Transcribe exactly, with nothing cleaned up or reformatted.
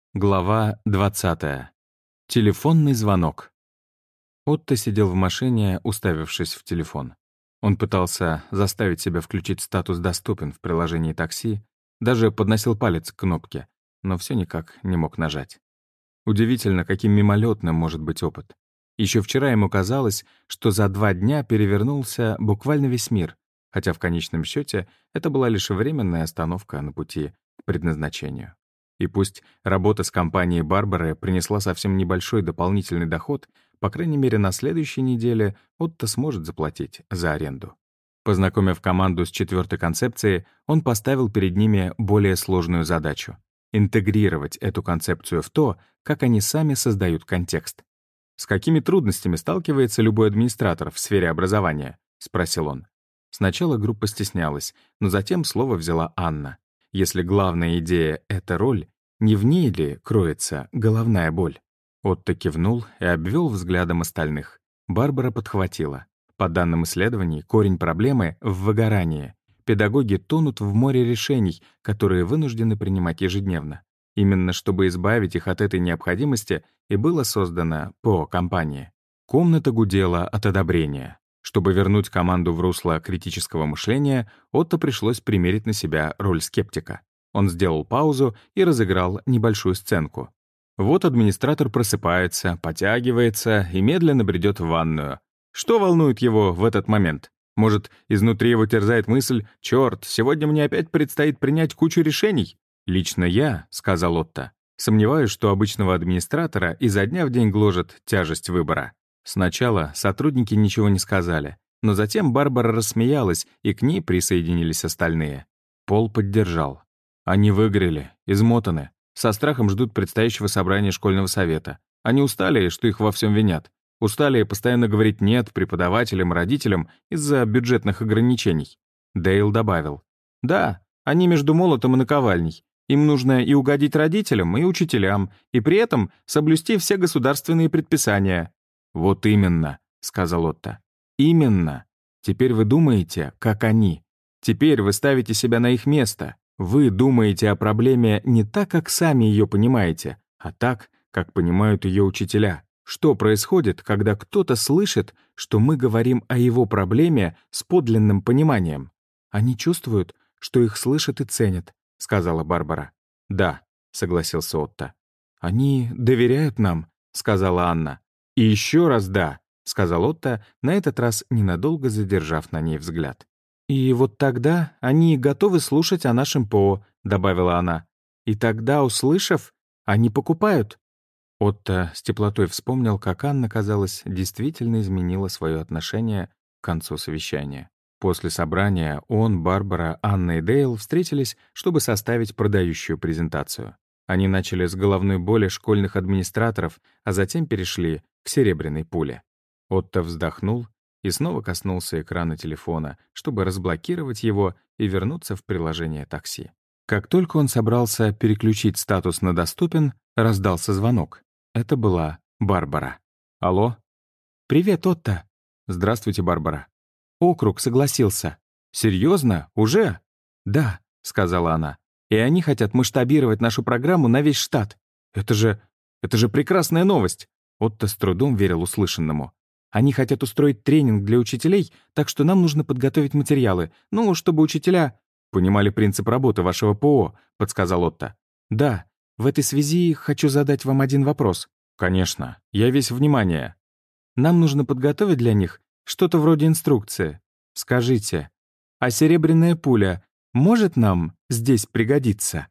Глава двадцатая. Телефонный звонок. Отто сидел в машине, уставившись в телефон. Он пытался заставить себя включить статус «Доступен» в приложении такси, даже подносил палец к кнопке, но все никак не мог нажать. Удивительно, каким мимолетным может быть опыт. Еще вчера ему казалось, что за два дня перевернулся буквально весь мир, хотя в конечном счете это была лишь временная остановка на пути к предназначению. И пусть работа с компанией Барбары принесла совсем небольшой дополнительный доход, по крайней мере, на следующей неделе Отто сможет заплатить за аренду. Познакомив команду с четвертой концепцией, он поставил перед ними более сложную задачу — интегрировать эту концепцию в то, как они сами создают контекст. «С какими трудностями сталкивается любой администратор в сфере образования?» — спросил он. Сначала группа стеснялась, но затем слово взяла Анна. Если главная идея — это роль, не в ней ли кроется головная боль? Отто кивнул и обвел взглядом остальных. Барбара подхватила. По данным исследований, корень проблемы — в выгорании. Педагоги тонут в море решений, которые вынуждены принимать ежедневно. Именно чтобы избавить их от этой необходимости и было создано ПО-компания. Комната гудела от одобрения. Чтобы вернуть команду в русло критического мышления, Отто пришлось примерить на себя роль скептика. Он сделал паузу и разыграл небольшую сценку. Вот администратор просыпается, потягивается и медленно бредет в ванную. Что волнует его в этот момент? Может, изнутри его терзает мысль: «Чёрт, сегодня мне опять предстоит принять кучу решений?» «Лично я», — сказал Отто, — «сомневаюсь, что обычного администратора изо дня в день гложет тяжесть выбора». Сначала сотрудники ничего не сказали, но затем Барбара рассмеялась, и к ней присоединились остальные. Пол поддержал. Они выгорели, измотаны, со страхом ждут предстоящего собрания школьного совета. Они устали, что их во всем винят. Устали постоянно говорить «нет» преподавателям, родителям из-за бюджетных ограничений. Дейл добавил: «Да, они между молотом и наковальней. Им нужно и угодить родителям, и учителям, и при этом соблюсти все государственные предписания». «Вот именно», — сказал Отто. «Именно. Теперь вы думаете, как они. Теперь вы ставите себя на их место. Вы думаете о проблеме не так, как сами ее понимаете, а так, как понимают ее учителя. Что происходит, когда кто-то слышит, что мы говорим о его проблеме с подлинным пониманием? Они чувствуют, что их слышат и ценят», — сказала Барбара. «Да», — согласился Отто. «Они доверяют нам», — сказала Анна. «И еще раз да», — сказал Отто, на этот раз ненадолго задержав на ней взгляд. «И вот тогда они готовы слушать о нашем ПО», — добавила она. «И тогда, услышав, они покупают». Отто с теплотой вспомнил, как Анна, казалось, действительно изменила свое отношение к концу совещания. После собрания он, Барбара, Анна и Дейл встретились, чтобы составить продающую презентацию. Они начали с головной боли школьных администраторов, а затем перешли к серебряной пуле. Отто вздохнул и снова коснулся экрана телефона, чтобы разблокировать его и вернуться в приложение такси. Как только он собрался переключить статус на «Доступен», раздался звонок. Это была Барбара. «Алло?» «Привет, Отто». «Здравствуйте, Барбара». «Округ согласился». «Серьезно? Уже?» «Да», — сказала она. «И они хотят масштабировать нашу программу на весь штат. Это же... это же прекрасная новость!» Отто с трудом верил услышанному. «Они хотят устроить тренинг для учителей, так что нам нужно подготовить материалы, ну, чтобы учителя...» «Понимали принцип работы вашего ПО», — подсказал Отто. «Да. В этой связи хочу задать вам один вопрос». «Конечно. Я весь внимание». «Нам нужно подготовить для них что-то вроде инструкции. Скажите, а серебряная пуля может нам здесь пригодиться?»